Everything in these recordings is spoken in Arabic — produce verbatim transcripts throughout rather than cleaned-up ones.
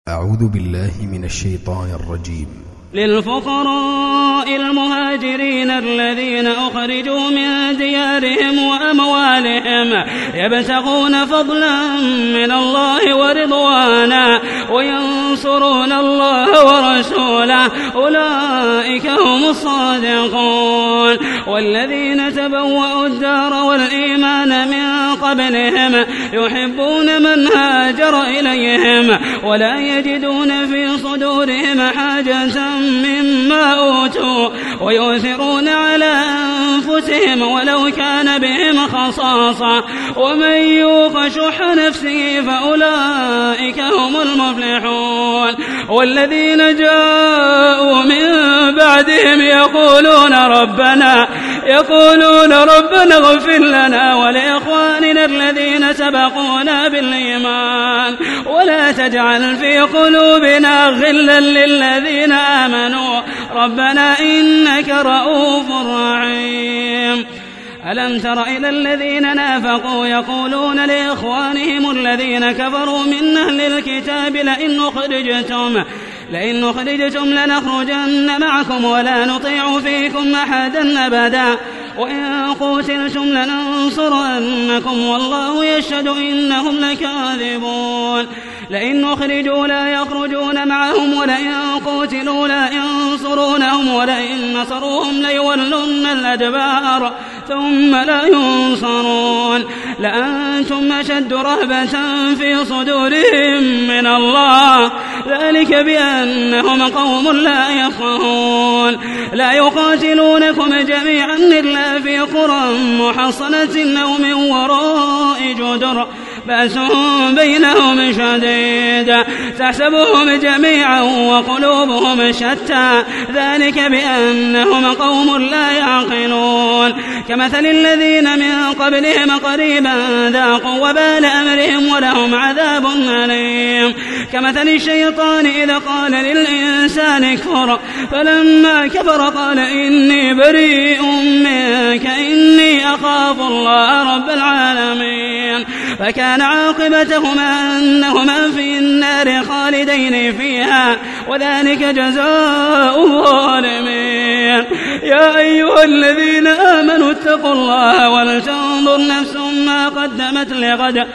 أعوذ بالله من الشيطان الرجيم. للفقراء المهاجرين الذين أخرجوا من ديارهم وأموالهم يبتغون فضلا من الله ورضوانا وينصرون الله ورسوله أولئك هم الصادقون. والذين تبوأوا الدار والإيمان من قبلهم يحبون من هاجر إليهم ولا يجدون في صدورهم حاجة مما أوتوا ويؤثرون على أنفسهم ولو كان بهم خصاصة ومن يوق شح نفسه فأولئك هم المفلحون. والذين جاءوا من بعدهم يقولون ربنا يقولون ربنا اغفر لنا ولإخواننا الذين سبقونا بالإيمان ولا تجعل في قلوبنا غلا للذين آمنوا ربنا إنك رؤوف رحيم. ألم تر إلى الذين نافقوا يقولون لإخوانهم الذين كفروا من أهل الكتاب لئن أخرجتم لئن أخرجتم لنخرجن معكم ولا نطيع فيكم أحدا أبدا وإن قتلتم لننصرنكم والله يشهد إنهم لكاذبون. لئن أخرجوا لا يخرجون معهم ولئن قتلوا لا ينصرونهم ولئن نصروهم ليولن الأدبار ثم لا ينصرون. لأنتم أشد رهبة في صدورهم من الله ذلك بأنهم قوم لا يفقهون. لا يقاتلونكم جميعا إلا في قرى محصنة أو من وراء جدر بأس بينهم شديد تحسبهم جميعا وقلوبهم شتى ذلك بأنهم قوم لا يعقلون. كمثل الذين من قبلهم قريبا ذاقوا وبال أمرهم ولهم عذاب أليم. كمثل الشيطان إذا قال للإنسان اكفر فلما كفر قال إني بريء منك إني أخاف الله رب العالمين. فكان عاقبتهما أنهما في النار خالدين فيها وذلك جزاء الظالمين. يا أيها الذين آمنوا اتقوا الله ولتنظر نفس ما قدمت لغد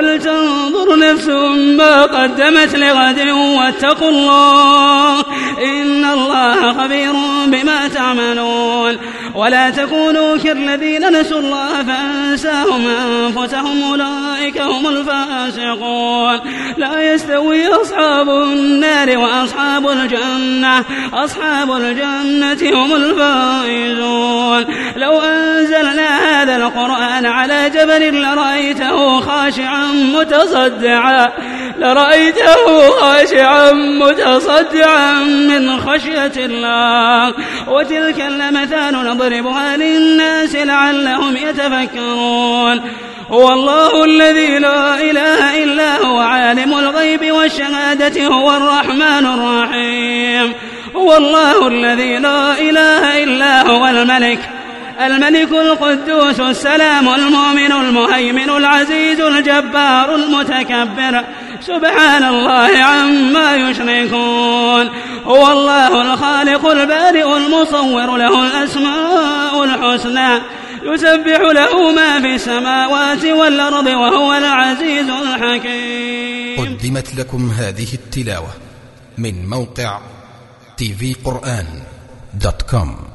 ولتنظر نفس ما قدمت لغد واتقوا الله إن الله خبير بما تعملون. ولا تكونوا كالذين نسوا الله فأنساهم أنفسهم أولئك هم الفاسقون. لا يستوي أصحاب النار وأصحاب الجنة أصحاب الجنة هم الفائزون. لو أنزلنا هذا القرآن على جبل لرأيته خاشعا متصدعا لرأيته خاشعا متصدعا من خشية الله. وتلك الأمثال نضربها للناس لعلهم يتفكرون. هو الله الذي لا إله إلا هو عالم الغيب والشهادة هو الرحمن الرحيم. هو الله الذي لا إله إلا هو الملك الملك القدوس السلام المؤمن المهيمن العزيز الجبار المتكبر سبحان الله عما يشركون. هو الله الخالق البارئ المصور له الأسماء الحسنى يسبح له ما في السماوات والأرض وهو العزيز الحكيم. قدمت لكم هذه التلاوة من موقع تي في قرآن دوت كوم.